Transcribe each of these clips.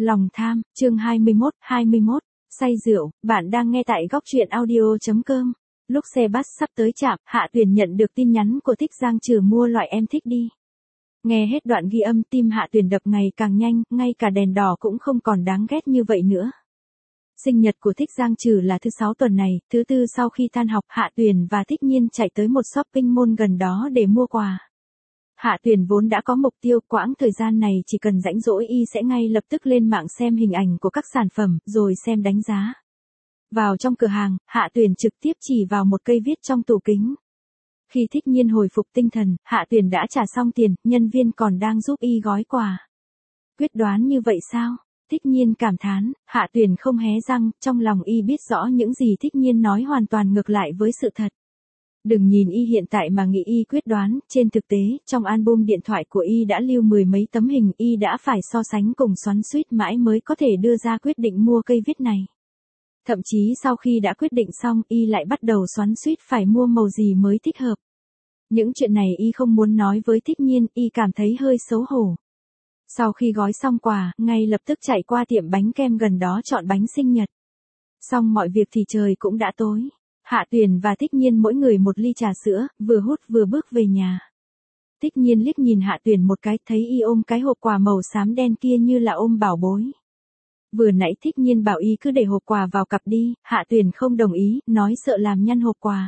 Lòng tham, chương 21, say rượu, bạn đang nghe tại góc truyện audio.com. Lúc xe bus sắp tới trạm, Hạ Tuyền nhận được tin nhắn của Thích Giang Trừ mua loại em thích đi. Nghe hết đoạn ghi âm, tim Hạ Tuyền đập ngày càng nhanh, ngay cả đèn đỏ cũng không còn đáng ghét như vậy nữa. Sinh nhật của Thích Giang Trừ là thứ 6 tuần này, thứ tư sau khi tan học, Hạ Tuyền và Thích Nhiên chạy tới một shopping mall gần đó để mua quà. Hạ Tuyền vốn đã có mục tiêu, quãng thời gian này chỉ cần rảnh rỗi y sẽ ngay lập tức lên mạng xem hình ảnh của các sản phẩm, rồi xem đánh giá. Vào trong cửa hàng, Hạ Tuyền trực tiếp chỉ vào một cây viết trong tủ kính. Khi Thích Nhiên hồi phục tinh thần, Hạ Tuyền đã trả xong tiền, nhân viên còn đang giúp y gói quà. Quyết đoán như vậy sao? Thích Nhiên cảm thán. Hạ Tuyền không hé răng, trong lòng y biết rõ những gì Thích Nhiên nói hoàn toàn ngược lại với sự thật. Đừng nhìn y hiện tại mà nghĩ y quyết đoán, trên thực tế, trong album điện thoại của y đã lưu mười mấy tấm hình, y đã phải so sánh cùng xoắn xuýt mãi mới có thể đưa ra quyết định mua cây viết này. Thậm chí sau khi đã quyết định xong, y lại bắt đầu xoắn xuýt phải mua màu gì mới thích hợp. Những chuyện này y không muốn nói với Thích Nhiên, y cảm thấy hơi xấu hổ. Sau khi gói xong quà, ngay lập tức chạy qua tiệm bánh kem gần đó chọn bánh sinh nhật. Xong mọi việc thì trời cũng đã tối. Hạ Tuyền và Thích Nhiên mỗi người một ly trà sữa, vừa hút vừa bước về nhà. Thích Nhiên liếc nhìn Hạ Tuyền một cái, thấy y ôm cái hộp quà màu xám đen kia như là ôm bảo bối. Vừa nãy Thích Nhiên bảo y cứ để hộp quà vào cặp đi, Hạ Tuyền không đồng ý, nói sợ làm nhăn hộp quà.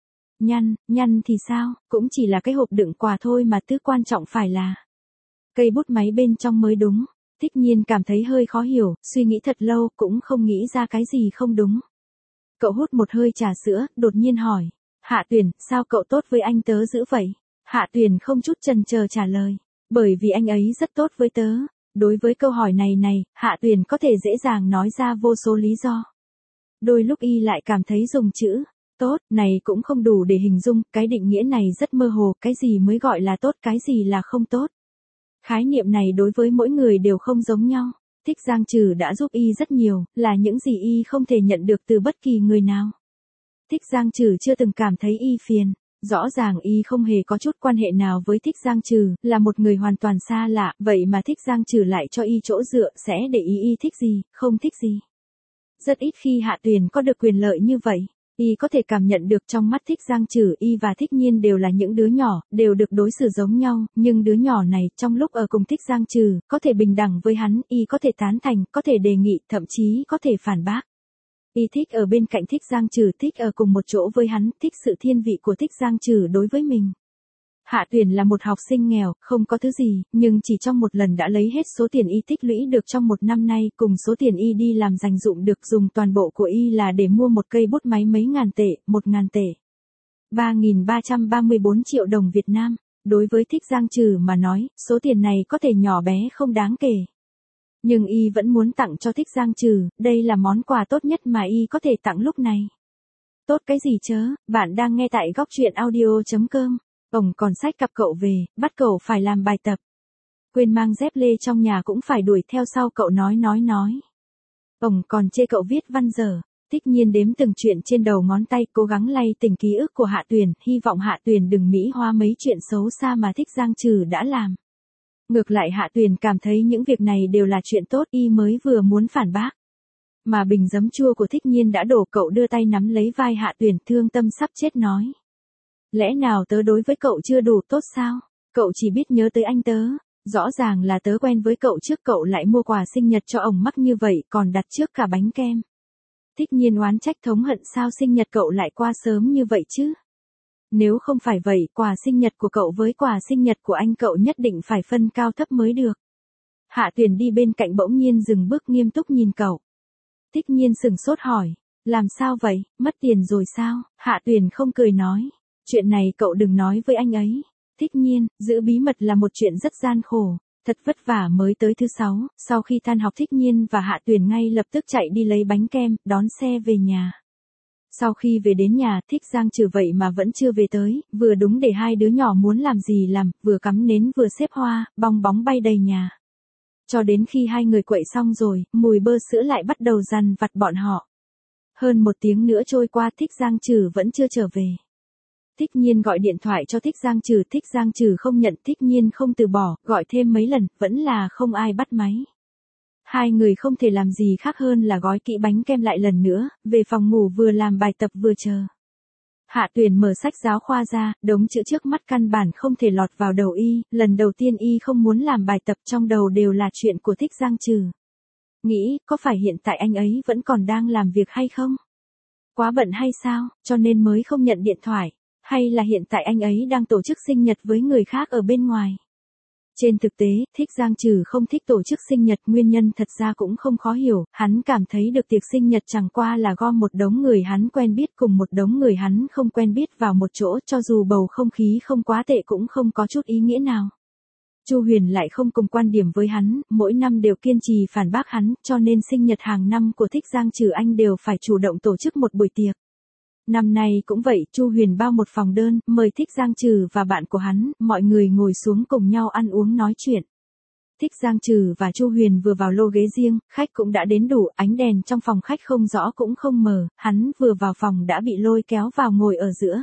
Nhăn thì sao, cũng chỉ là cái hộp đựng quà thôi mà, thứ quan trọng phải là cây bút máy bên trong mới đúng. Thích Nhiên cảm thấy hơi khó hiểu, suy nghĩ thật lâu cũng không nghĩ ra cái gì không đúng. Cậu hút một hơi trà sữa, đột nhiên hỏi. Hạ Tuyền, sao cậu tốt với anh tớ dữ vậy? Hạ Tuyền không chút chần chờ trả lời. Bởi vì anh ấy rất tốt với tớ. Đối với câu hỏi này, Hạ Tuyền có thể dễ dàng nói ra vô số lý do. Đôi lúc y lại cảm thấy dùng chữ tốt này cũng không đủ để hình dung, cái định nghĩa này rất mơ hồ, cái gì mới gọi là tốt, cái gì là không tốt. Khái niệm này đối với mỗi người đều không giống nhau. Thích Giang Trừ đã giúp y rất nhiều, là những gì y không thể nhận được từ bất kỳ người nào. Thích Giang Trừ chưa từng cảm thấy y phiền. Rõ ràng y không hề có chút quan hệ nào với Thích Giang Trừ, là một người hoàn toàn xa lạ, vậy mà Thích Giang Trừ lại cho y chỗ dựa, sẽ để y thích gì, không thích gì. Rất ít khi Hạ Tuyền có được quyền lợi như vậy. Y có thể cảm nhận được trong mắt Thích Giang Trừ, y và Thích Nhiên đều là những đứa nhỏ, đều được đối xử giống nhau, nhưng đứa nhỏ này, trong lúc ở cùng Thích Giang Trừ, có thể bình đẳng với hắn, y có thể tán thành, có thể đề nghị, thậm chí có thể phản bác. Y thích ở bên cạnh Thích Giang Trừ, thích ở cùng một chỗ với hắn, thích sự thiên vị của Thích Giang Trừ đối với mình. Hạ Tuyền là một học sinh nghèo, không có thứ gì, nhưng chỉ trong một lần đã lấy hết số tiền y tích lũy được trong một năm nay, cùng số tiền y đi làm dành dụm được, dùng toàn bộ của y là để mua một cây bút máy mấy ngàn tệ, 1.000 tệ. 3.334 triệu đồng Việt Nam. Đối với Thích Giang Trừ mà nói, số tiền này có thể nhỏ bé không đáng kể. Nhưng y vẫn muốn tặng cho Thích Giang Trừ, đây là món quà tốt nhất mà y có thể tặng lúc này. Tốt cái gì chớ, bạn đang nghe tại góc truyện audio.com. Ông còn xách cặp cậu về, bắt cậu phải làm bài tập. Quên mang dép lê trong nhà cũng phải đuổi theo sau cậu nói. Ông còn chê cậu viết văn dở. Thích Nhiên đếm từng chuyện trên đầu ngón tay, cố gắng lay tỉnh ký ức của Hạ Tuyền, hy vọng Hạ Tuyền đừng mỹ hóa mấy chuyện xấu xa mà Thích Giang Trừ đã làm. Ngược lại Hạ Tuyền cảm thấy những việc này đều là chuyện tốt, y mới vừa muốn phản bác. Mà bình giấm chua của Thích Nhiên đã đổ, cậu đưa tay nắm lấy vai Hạ Tuyền, thương tâm sắp chết nói. Lẽ nào tớ đối với cậu chưa đủ tốt sao? Cậu chỉ biết nhớ tới anh tớ. Rõ ràng là tớ quen với cậu trước, cậu lại mua quà sinh nhật cho ổng mắc như vậy, còn đặt trước cả bánh kem. Thích Nhiên oán trách thống hận, sao sinh nhật cậu lại qua sớm như vậy chứ? Nếu không phải vậy, quà sinh nhật của cậu với quà sinh nhật của anh cậu nhất định phải phân cao thấp mới được. Hạ Tuyền đi bên cạnh bỗng nhiên dừng bước, nghiêm túc nhìn cậu. Thích Nhiên sừng sốt hỏi. Làm sao vậy, mất tiền rồi sao? Hạ Tuyền không cười nói. Chuyện này cậu đừng nói với anh ấy. Thích Nhiên, giữ bí mật là một chuyện rất gian khổ. Thật vất vả mới tới thứ 6, sau khi tan học Thích Nhiên và Hạ Tuyền ngay lập tức chạy đi lấy bánh kem, đón xe về nhà. Sau khi về đến nhà, Thích Giang Trừ vậy mà vẫn chưa về tới, vừa đúng để hai đứa nhỏ muốn làm gì làm, vừa cắm nến vừa xếp hoa, bong bóng bay đầy nhà. Cho đến khi hai người quậy xong rồi, mùi bơ sữa lại bắt đầu dằn vặt bọn họ. Hơn 1 tiếng nữa trôi qua, Thích Giang Trừ vẫn chưa trở về. Thích Nhiên gọi điện thoại cho Thích Giang Trừ không nhận, Thích Nhiên không từ bỏ, gọi thêm mấy lần, vẫn là không ai bắt máy. Hai người không thể làm gì khác hơn là gói kỹ bánh kem lại lần nữa, về phòng ngủ vừa làm bài tập vừa chờ. Hạ Tuyền mở sách giáo khoa ra, đống chữ trước mắt căn bản không thể lọt vào đầu y, lần đầu tiên y không muốn làm bài tập, trong đầu đều là chuyện của Thích Giang Trừ. Nghĩ, có phải hiện tại anh ấy vẫn còn đang làm việc hay không? Quá bận hay sao, cho nên mới không nhận điện thoại, hay là hiện tại anh ấy đang tổ chức sinh nhật với người khác ở bên ngoài? Trên thực tế, Thích Giang Trừ không thích tổ chức sinh nhật, nguyên nhân thật ra cũng không khó hiểu, hắn cảm thấy được tiệc sinh nhật chẳng qua là gom một đống người hắn quen biết cùng một đống người hắn không quen biết vào một chỗ, cho dù bầu không khí không quá tệ cũng không có chút ý nghĩa nào. Chu Huyền lại không cùng quan điểm với hắn, mỗi năm đều kiên trì phản bác hắn, cho nên sinh nhật hàng năm của Thích Giang Trừ anh đều phải chủ động tổ chức một buổi tiệc. Năm nay cũng vậy, Chu Huyền bao một phòng đơn, mời Thích Giang Trừ và bạn của hắn, mọi người ngồi xuống cùng nhau ăn uống nói chuyện. Thích Giang Trừ và Chu Huyền vừa vào lô ghế riêng, khách cũng đã đến đủ, ánh đèn trong phòng khách không rõ cũng không mờ, hắn vừa vào phòng đã bị lôi kéo vào ngồi ở giữa.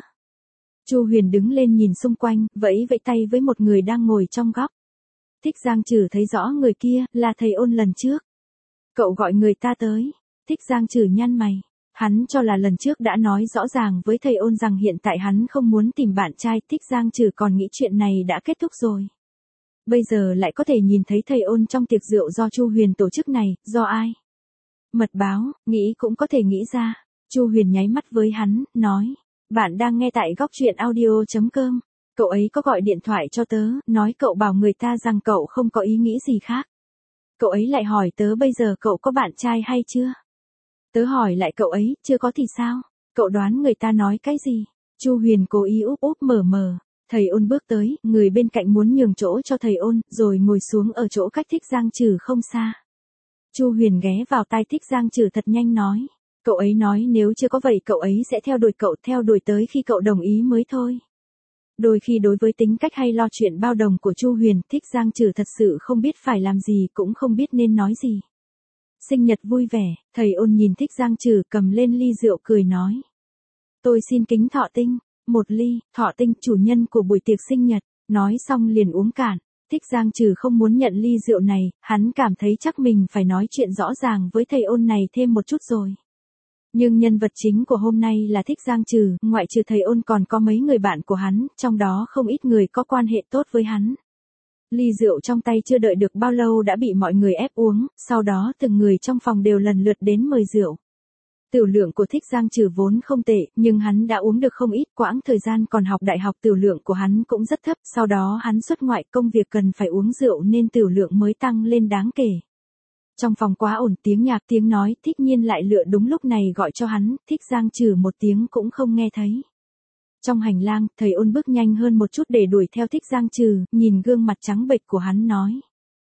Chu Huyền đứng lên nhìn xung quanh, vẫy vẫy tay với một người đang ngồi trong góc. Thích Giang Trừ thấy rõ người kia, là thầy Ôn lần trước. Cậu gọi người ta tới. Thích Giang Trừ nhăn mày. Hắn cho là lần trước đã nói rõ ràng với thầy Ôn rằng hiện tại hắn không muốn tìm bạn trai, Thích Giang Trừ còn nghĩ chuyện này đã kết thúc rồi. Bây giờ lại có thể nhìn thấy thầy Ôn trong tiệc rượu do Chu Huyền tổ chức này, do ai? Mật báo, nghĩ cũng có thể nghĩ ra. Chu Huyền nháy mắt với hắn, nói. Bạn đang nghe tại góc truyện audio.com. Cậu ấy có gọi điện thoại cho tớ, nói cậu bảo người ta rằng cậu không có ý nghĩ gì khác. Cậu ấy lại hỏi tớ bây giờ cậu có bạn trai hay chưa? Tớ hỏi lại cậu ấy, chưa có thì sao? Cậu đoán người ta nói cái gì? Chu Huyền cố ý úp úp mở mờ. Thầy Ôn bước tới, người bên cạnh muốn nhường chỗ cho thầy Ôn, rồi ngồi xuống ở chỗ cách Thích Giang Trừ không xa. Chu Huyền ghé vào tai Thích Giang Trừ thật nhanh nói. Cậu ấy nói nếu chưa có vậy cậu ấy sẽ theo đuổi cậu, theo đuổi tới khi cậu đồng ý mới thôi. Đôi khi đối với tính cách hay lo chuyện bao đồng của Chu Huyền, Thích Giang Trừ thật sự không biết phải làm gì, cũng không biết nên nói gì. Sinh nhật vui vẻ, thầy Ôn nhìn Thích Giang Trừ cầm lên ly rượu cười nói. Tôi xin kính Thọ Tinh, một ly, Thọ Tinh chủ nhân của buổi tiệc sinh nhật, nói xong liền uống cạn. Thích Giang Trừ không muốn nhận ly rượu này, hắn cảm thấy chắc mình phải nói chuyện rõ ràng với thầy Ôn này thêm một chút rồi. Nhưng nhân vật chính của hôm nay là Thích Giang Trừ, ngoại trừ thầy Ôn còn có mấy người bạn của hắn, trong đó không ít người có quan hệ tốt với hắn. Ly rượu trong tay chưa đợi được bao lâu đã bị mọi người ép uống, sau đó từng người trong phòng đều lần lượt đến mời rượu. Tửu lượng của Thích Giang Trừ vốn không tệ, nhưng hắn đã uống được không ít, quãng thời gian còn học đại học tửu lượng của hắn cũng rất thấp, sau đó hắn xuất ngoại công việc cần phải uống rượu nên tửu lượng mới tăng lên đáng kể. Trong phòng quá ổn, tiếng nhạc tiếng nói, Thích Nhiên lại lựa đúng lúc này gọi cho hắn, Thích Giang Trừ một tiếng cũng không nghe thấy. Trong hành lang, thầy Ôn bước nhanh hơn một chút để đuổi theo Thích Giang Trừ, nhìn gương mặt trắng bệch của hắn nói.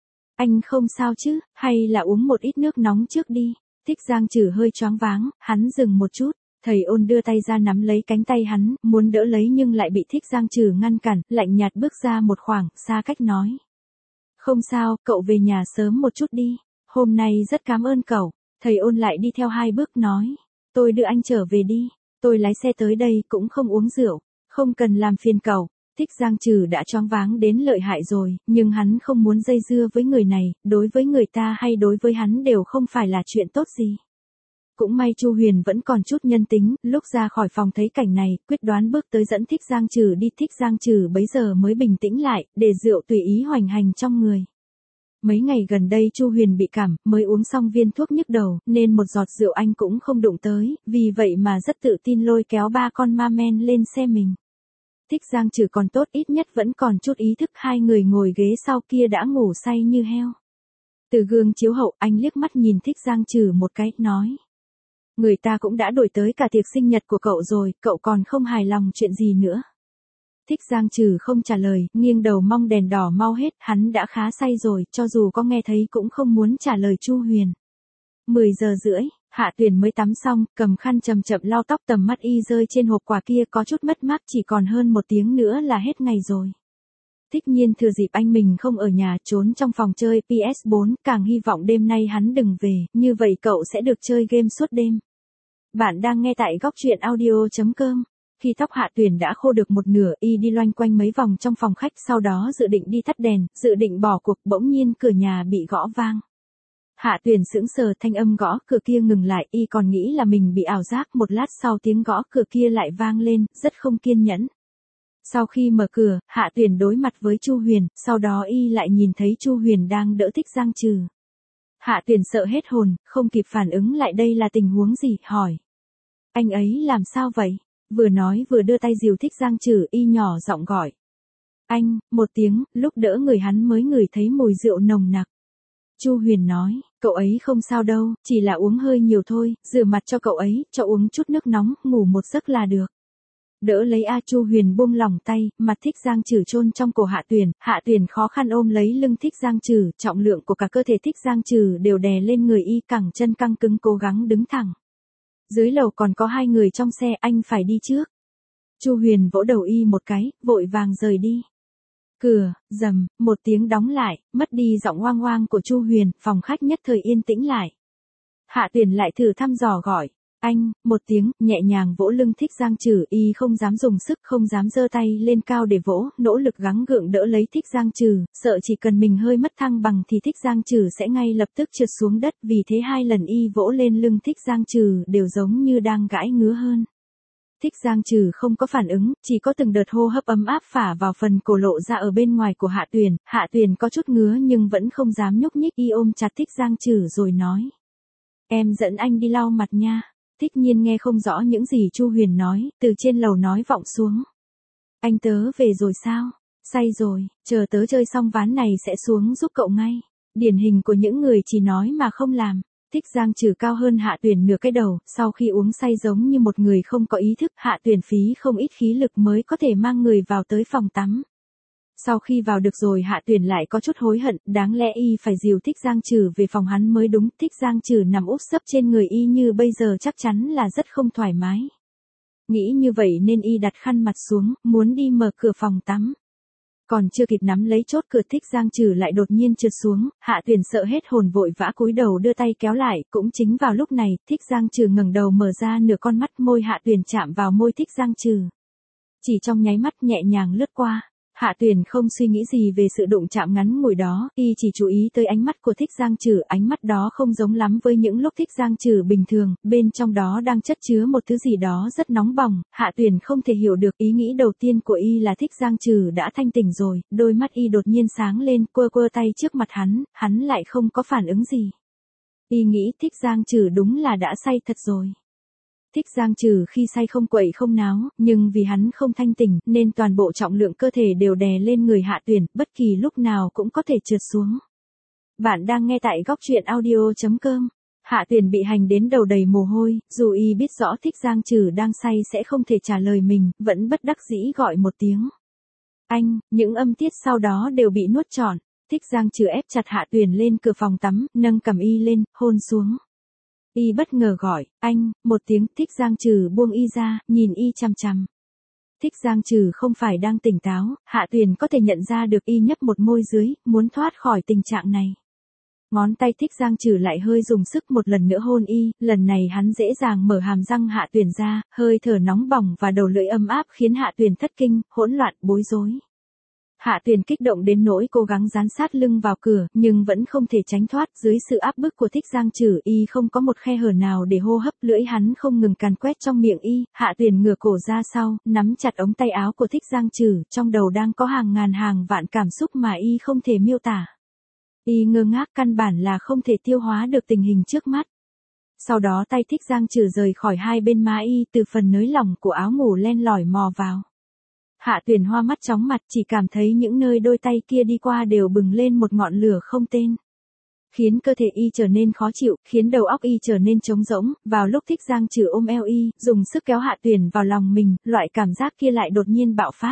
Anh không sao chứ, hay là uống một ít nước nóng trước đi. Thích Giang Trừ hơi choáng váng, hắn dừng một chút, thầy Ôn đưa tay ra nắm lấy cánh tay hắn, muốn đỡ lấy nhưng lại bị Thích Giang Trừ ngăn cản, lạnh nhạt bước ra một khoảng, xa cách nói. Không sao, cậu về nhà sớm một chút đi. Hôm nay rất cảm ơn cậu. Thầy Ôn lại đi theo hai bước nói. Tôi đưa anh trở về đi. Tôi lái xe tới đây cũng không uống rượu. Không cần làm phiền cậu. Thích Giang Trừ đã choáng váng đến lợi hại rồi, nhưng hắn không muốn dây dưa với người này, đối với người ta hay đối với hắn đều không phải là chuyện tốt gì. Cũng may Chu Huyền vẫn còn chút nhân tính, lúc ra khỏi phòng thấy cảnh này, quyết đoán bước tới dẫn Thích Giang Trừ đi. Thích Giang Trừ bấy giờ mới bình tĩnh lại, để rượu tùy ý hoành hành trong người. Mấy ngày gần đây Chu Huyền bị cảm, mới uống xong viên thuốc nhức đầu, nên một giọt rượu anh cũng không đụng tới, vì vậy mà rất tự tin lôi kéo ba con ma men lên xe mình. Thích Giang Trừ còn tốt, ít nhất vẫn còn chút ý thức, hai người ngồi ghế sau kia đã ngủ say như heo. Từ gương chiếu hậu, anh liếc mắt nhìn Thích Giang Trừ một cái, nói. Người ta cũng đã đổi tới cả tiệc sinh nhật của cậu rồi, cậu còn không hài lòng chuyện gì nữa. Thích Giang Trừ không trả lời, nghiêng đầu mong đèn đỏ mau hết, hắn đã khá say rồi, cho dù có nghe thấy cũng không muốn trả lời Chu Huyền. 10 giờ rưỡi, Hạ Tuyền mới tắm xong, cầm khăn chậm chậm lau tóc, tầm mắt y rơi trên hộp quà kia, có chút mất mát, chỉ còn hơn 1 tiếng nữa là hết ngày rồi. Thích Nhiên thừa dịp anh mình không ở nhà, trốn trong phòng chơi PS4, càng hy vọng đêm nay hắn đừng về, như vậy cậu sẽ được chơi game suốt đêm. Bạn đang nghe tại góc truyện audio.com. Khi tóc Hạ Tuyền đã khô được một nửa, y đi loanh quanh mấy vòng trong phòng khách, sau đó dự định đi tắt đèn, dự định bỏ cuộc, bỗng nhiên cửa nhà bị gõ vang. Hạ Tuyền sững sờ, thanh âm gõ cửa kia ngừng lại, y còn nghĩ là mình bị ảo giác, một lát sau tiếng gõ cửa kia lại vang lên, rất không kiên nhẫn. Sau khi mở cửa, Hạ Tuyền đối mặt với Chu Huyền, sau đó y lại nhìn thấy Chu Huyền đang đỡ Thích Giang Trừ. Hạ Tuyền sợ hết hồn, không kịp phản ứng lại đây là tình huống gì, hỏi. Anh ấy làm sao vậy? Vừa nói vừa đưa tay dìu Thích Giang Trừ, y nhỏ giọng gọi. Anh, một tiếng, lúc đỡ người hắn mới ngửi thấy mùi rượu nồng nặc. Chu Huyền nói, cậu ấy không sao đâu, chỉ là uống hơi nhiều thôi, rửa mặt cho cậu ấy, cho uống chút nước nóng, ngủ một giấc là được. Đỡ lấy Chu Huyền buông lỏng tay, mặt Thích Giang Trừ chôn trong cổ Hạ Tuyền khó khăn ôm lấy lưng Thích Giang Trừ, trọng lượng của cả cơ thể Thích Giang Trừ đều đè lên người y, cẳng chân căng cứng cố gắng đứng thẳng. Dưới lầu còn có 2 người trong xe, anh phải đi trước. Chu Huyền vỗ đầu y một cái, vội vàng rời đi. Cửa, rầm, một tiếng đóng lại, mất đi giọng oang oang của Chu Huyền, phòng khách nhất thời yên tĩnh lại. Hạ Tuyền lại thử thăm dò gọi. Anh, một tiếng, nhẹ nhàng vỗ lưng Thích Giang Trừ, y không dám dùng sức, không dám giơ tay lên cao để vỗ, nỗ lực gắng gượng đỡ lấy Thích Giang Trừ, sợ chỉ cần mình hơi mất thăng bằng thì Thích Giang Trừ sẽ ngay lập tức trượt xuống đất, vì thế 2 lần y vỗ lên lưng Thích Giang Trừ đều giống như đang gãi ngứa hơn. Thích Giang Trừ không có phản ứng, chỉ có từng đợt hô hấp ấm áp phả vào phần cổ lộ ra ở bên ngoài của Hạ Tuyền có chút ngứa nhưng vẫn không dám nhúc nhích, y ôm chặt Thích Giang Trừ rồi nói. Em dẫn anh đi lau mặt nha. Thích Nhiên nghe không rõ những gì Chu Huyền nói, từ trên lầu nói vọng xuống. Anh tớ về rồi sao? Say rồi, chờ tớ chơi xong ván này sẽ xuống giúp cậu ngay. Điển hình của những người chỉ nói mà không làm. Thích Giang Trừ cao hơn Hạ Tuyền nửa cái đầu, sau khi uống say giống như một người không có ý thức, Hạ Tuyền phí không ít khí lực mới có thể mang người vào tới phòng tắm. Sau khi vào được rồi Hạ Tuyền lại có chút hối hận, đáng lẽ y phải dìu Thích Giang Trừ về phòng hắn mới đúng, Thích Giang Trừ nằm úp sấp trên người y như bây giờ chắc chắn là rất không thoải mái. Nghĩ như vậy nên y đặt khăn mặt xuống, muốn đi mở cửa phòng tắm. Còn chưa kịp nắm lấy chốt cửa Thích Giang Trừ lại đột nhiên trượt xuống, Hạ Tuyền sợ hết hồn vội vã cúi đầu đưa tay kéo lại, cũng chính vào lúc này, Thích Giang Trừ ngẩng đầu mở ra nửa con mắt, môi Hạ Tuyền chạm vào môi Thích Giang Trừ. Chỉ trong nháy mắt nhẹ nhàng lướt qua. Hạ Tuyền không suy nghĩ gì về sự đụng chạm ngắn ngủi đó, y chỉ chú ý tới ánh mắt của Thích Giang Trừ, ánh mắt đó không giống lắm với những lúc Thích Giang Trừ bình thường, bên trong đó đang chất chứa một thứ gì đó rất nóng bỏng, Hạ Tuyền không thể hiểu được, ý nghĩ đầu tiên của y là Thích Giang Trừ đã thanh tỉnh rồi, đôi mắt y đột nhiên sáng lên, quơ quơ tay trước mặt hắn lại không có phản ứng gì. Y nghĩ Thích Giang Trừ đúng là đã say thật rồi. Thích Giang Trừ khi say không quậy không náo, nhưng vì hắn không thanh tỉnh, nên toàn bộ trọng lượng cơ thể đều đè lên người Hạ Tuyền, bất kỳ lúc nào cũng có thể trượt xuống. Bạn đang nghe tại góc truyện audio.com. Hạ Tuyền bị hành đến đầu đầy mồ hôi, dù y biết rõ Thích Giang Trừ đang say sẽ không thể trả lời mình, vẫn bất đắc dĩ gọi một tiếng. Anh, những âm tiết sau đó đều bị nuốt trọn. Thích Giang Trừ ép chặt Hạ Tuyền lên cửa phòng tắm, nâng cằm y lên, hôn xuống. Y bất ngờ gọi, anh, một tiếng, Thích Giang Trừ buông y ra, nhìn y chằm chằm. Thích Giang Trừ không phải đang tỉnh táo, Hạ Tuyền có thể nhận ra được y nhấp một môi dưới, muốn thoát khỏi tình trạng này. Ngón tay Thích Giang Trừ lại hơi dùng sức một lần nữa hôn y, lần này hắn dễ dàng mở hàm răng Hạ Tuyền ra, hơi thở nóng bỏng và đầu lưỡi ấm áp khiến Hạ Tuyền thất kinh, hỗn loạn, bối rối. Hạ Tuyền kích động đến nỗi cố gắng dán sát lưng vào cửa, nhưng vẫn không thể tránh thoát, dưới sự áp bức của Thích Giang Trừ, y không có một khe hở nào để hô hấp, lưỡi hắn không ngừng càn quét trong miệng y. Hạ Tuyền ngửa cổ ra sau, nắm chặt ống tay áo của Thích Giang Trừ, trong đầu đang có hàng ngàn hàng vạn cảm xúc mà y không thể miêu tả. Y ngơ ngác, căn bản là không thể tiêu hóa được tình hình trước mắt. Sau đó tay Thích Giang Trừ rời khỏi hai bên má y, từ phần nới lỏng của áo ngủ len lỏi mò vào. Hạ Tuyền hoa mắt chóng mặt, chỉ cảm thấy những nơi đôi tay kia đi qua đều bừng lên một ngọn lửa không tên. Khiến cơ thể y trở nên khó chịu, khiến đầu óc y trở nên trống rỗng, vào lúc Thích Giang Trừ ôm eo y, dùng sức kéo Hạ Tuyền vào lòng mình, loại cảm giác kia lại đột nhiên bạo phát.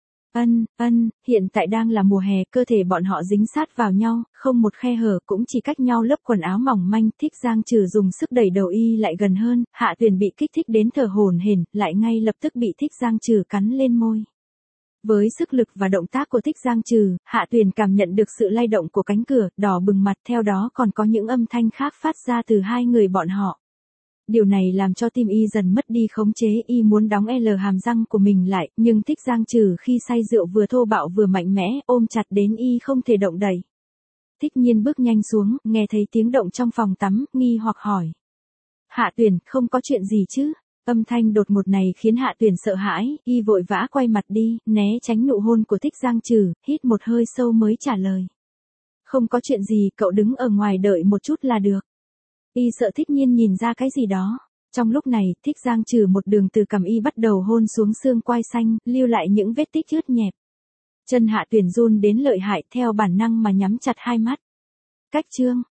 Hiện tại đang là mùa hè, cơ thể bọn họ dính sát vào nhau, không một khe hở, cũng chỉ cách nhau lớp quần áo mỏng manh. Thích Giang Trừ dùng sức đẩy đầu y lại gần hơn, Hạ Tuyền bị kích thích đến thở hổn hển, lại ngay lập tức bị Thích Giang Trừ cắn lên môi. Với sức lực và động tác của Thích Giang Trừ, Hạ Tuyền cảm nhận được sự lay động của cánh cửa, đỏ bừng mặt, theo đó còn có những âm thanh khác phát ra từ hai người bọn họ. Điều này làm cho tim y dần mất đi khống chế, y muốn đóng hàm răng của mình lại, nhưng Thích Giang Trừ khi say rượu vừa thô bạo vừa mạnh mẽ, ôm chặt đến y không thể động đậy. Thích Nhiên bước nhanh xuống, nghe thấy tiếng động trong phòng tắm, nghi hoặc hỏi. Hạ Tuyền, không có chuyện gì chứ? Âm thanh đột ngột này khiến Hạ Tuyền sợ hãi, y vội vã quay mặt đi, né tránh nụ hôn của Thích Giang Trừ, hít một hơi sâu mới trả lời. Không có chuyện gì, cậu đứng ở ngoài đợi một chút là được. Y sợ Thích Nhiên nhìn ra cái gì đó. Trong lúc này, Thích Giang Trừ một đường từ cằm y bắt đầu hôn xuống xương quai xanh, lưu lại những vết tích ướt nhẹp. Chân Hạ Tuyền run đến lợi hại theo bản năng mà nhắm chặt hai mắt. Cách chương